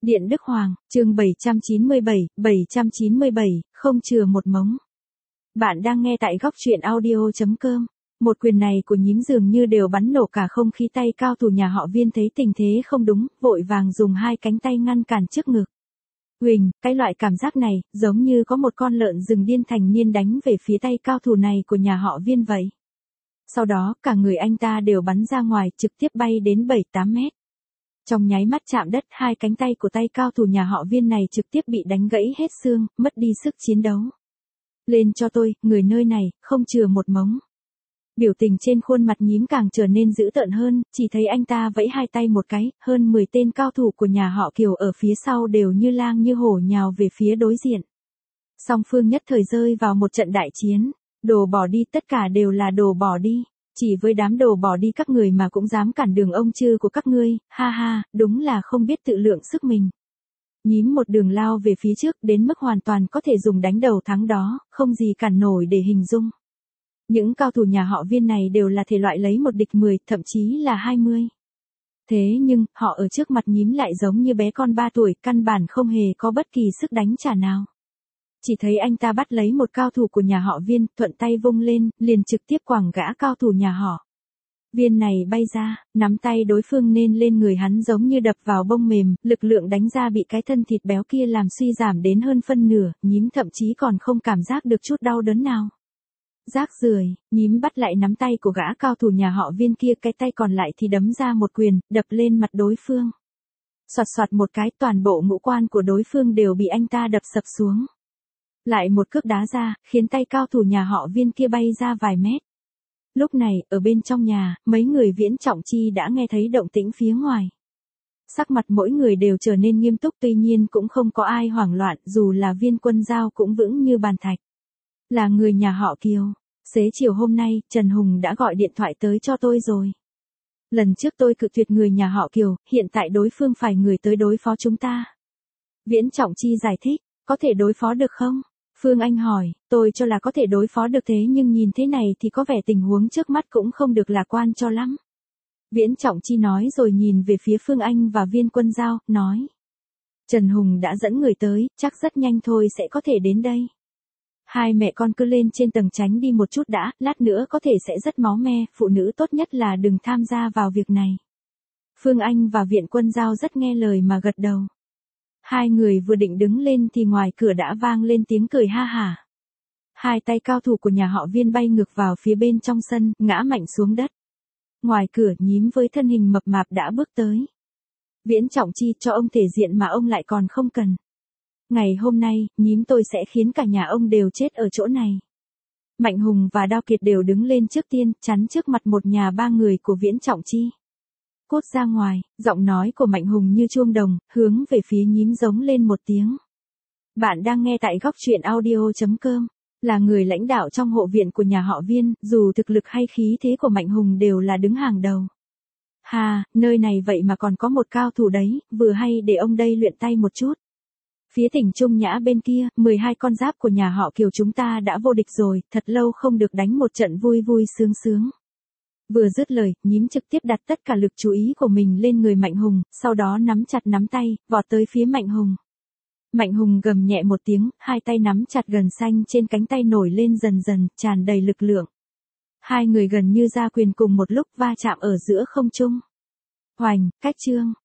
Điện Đức Hoàng, chương 797, không chừa một mống. Bạn đang nghe tại góc truyện audio.com. Một quyền này của nhím dường như đều bắn nổ cả không khí. Tay cao thủ nhà họ Viên thấy tình thế không đúng, vội vàng dùng hai cánh tay ngăn cản trước ngực. Huỳnh, cái loại cảm giác này, giống như có một con lợn rừng điên thành niên đánh về phía tay cao thủ này của nhà họ Viên vậy. Sau đó, cả người anh ta đều bắn ra ngoài, trực tiếp bay đến 7-8 mét. Trong nháy mắt chạm đất, hai cánh tay của tay cao thủ nhà họ Viên này trực tiếp bị đánh gãy hết xương, mất đi sức chiến đấu. Lên cho tôi, người nơi này, không chừa một mống. Biểu tình trên khuôn mặt nhím càng trở nên dữ tợn hơn, chỉ thấy anh ta vẫy hai tay một cái, hơn 10 tên cao thủ của nhà họ Kiều ở phía sau đều như lang như hổ nhào về phía đối diện. Song phương nhất thời rơi vào một trận đại chiến, đồ bỏ đi, tất cả đều là đồ bỏ đi. Chỉ với đám đồ bỏ đi các người mà cũng dám cản đường ông chư của các ngươi, ha ha, đúng là không biết tự lượng sức mình. Nhím một đường lao về phía trước đến mức hoàn toàn có thể dùng đánh đầu thắng đó, không gì cản nổi để hình dung. Những cao thủ nhà họ Viên này đều là thể loại lấy một địch 10, thậm chí là 20. Thế nhưng, họ ở trước mặt nhím lại giống như bé con 3 tuổi, căn bản không hề có bất kỳ sức đánh trả nào. Chỉ thấy anh ta bắt lấy một cao thủ của nhà họ Viên, thuận tay vung lên, liền trực tiếp quẳng gã cao thủ nhà họ Viên này bay ra, nắm tay đối phương nên lên người hắn giống như đập vào bông mềm, lực lượng đánh ra bị cái thân thịt béo kia làm suy giảm đến hơn phân nửa, nhím thậm chí còn không cảm giác được chút đau đớn nào. Rác rưởi, nhím bắt lại nắm tay của gã cao thủ nhà họ Viên kia, cái tay còn lại thì đấm ra một quyền, đập lên mặt đối phương. Soạt soạt một cái, toàn bộ ngũ quan của đối phương đều bị anh ta đập sập xuống. Lại một cước đá ra, khiến tay cao thủ nhà họ Viên kia bay ra vài mét. Lúc này, ở bên trong nhà, mấy người Viễn Trọng Chi đã nghe thấy động tĩnh phía ngoài. Sắc mặt mỗi người đều trở nên nghiêm túc, tuy nhiên cũng không có ai hoảng loạn, dù là Viên Quân Giao cũng vững như bàn thạch. Là người nhà họ Kiều. Xế chiều hôm nay, Trần Hùng đã gọi điện thoại tới cho tôi rồi. Lần trước tôi cự tuyệt người nhà họ Kiều, hiện tại đối phương phải người tới đối phó chúng ta. Viễn Trọng Chi giải thích, có thể đối phó được không? Phương Anh hỏi, tôi cho là có thể đối phó được, thế nhưng nhìn thế này thì có vẻ tình huống trước mắt cũng không được lạc quan cho lắm. Viễn Trọng Chi nói rồi nhìn về phía Phương Anh và Viên Quân Giao, nói. Trần Hùng đã dẫn người tới, chắc rất nhanh thôi sẽ có thể đến đây. Hai mẹ con cứ lên trên tầng tránh đi một chút đã, lát nữa có thể sẽ rất máu me, phụ nữ tốt nhất là đừng tham gia vào việc này. Phương Anh và Viện Quân Giao rất nghe lời mà gật đầu. Hai người vừa định đứng lên thì ngoài cửa đã vang lên tiếng cười ha hả. Hai tay cao thủ của nhà họ Viên bay ngược vào phía bên trong sân, ngã mạnh xuống đất. Ngoài cửa nhím với thân hình mập mạp đã bước tới. Viễn Trọng Chi, cho ông thể diện mà ông lại còn không cần. Ngày hôm nay, nhím tôi sẽ khiến cả nhà ông đều chết ở chỗ này. Mạnh Hùng và Đao Kiệt đều đứng lên trước tiên, chắn trước mặt một nhà ba người của Viễn Trọng Chi. Cút ra ngoài, giọng nói của Mạnh Hùng như chuông đồng, hướng về phía nhím giống lên một tiếng. Bạn đang nghe tại góc truyện audio.com. Là người lãnh đạo trong hộ viện của nhà họ Viên, dù thực lực hay khí thế của Mạnh Hùng đều là đứng hàng đầu. Hà, nơi này vậy mà còn có một cao thủ đấy, vừa hay để ông đây luyện tay một chút. Phía tỉnh Trung Nhã bên kia, 12 con giáp của nhà họ Kiều chúng ta đã vô địch rồi, thật lâu không được đánh một trận vui vui sướng sướng. Vừa dứt lời, nhím trực tiếp đặt tất cả lực chú ý của mình lên người Mạnh Hùng, sau đó nắm chặt nắm tay, vọt tới phía Mạnh Hùng. Mạnh Hùng gầm nhẹ một tiếng, hai tay nắm chặt gần xanh trên cánh tay nổi lên dần dần, tràn đầy lực lượng. Hai người gần như ra quyền cùng một lúc va chạm ở giữa không trung. Hoành, cách chương.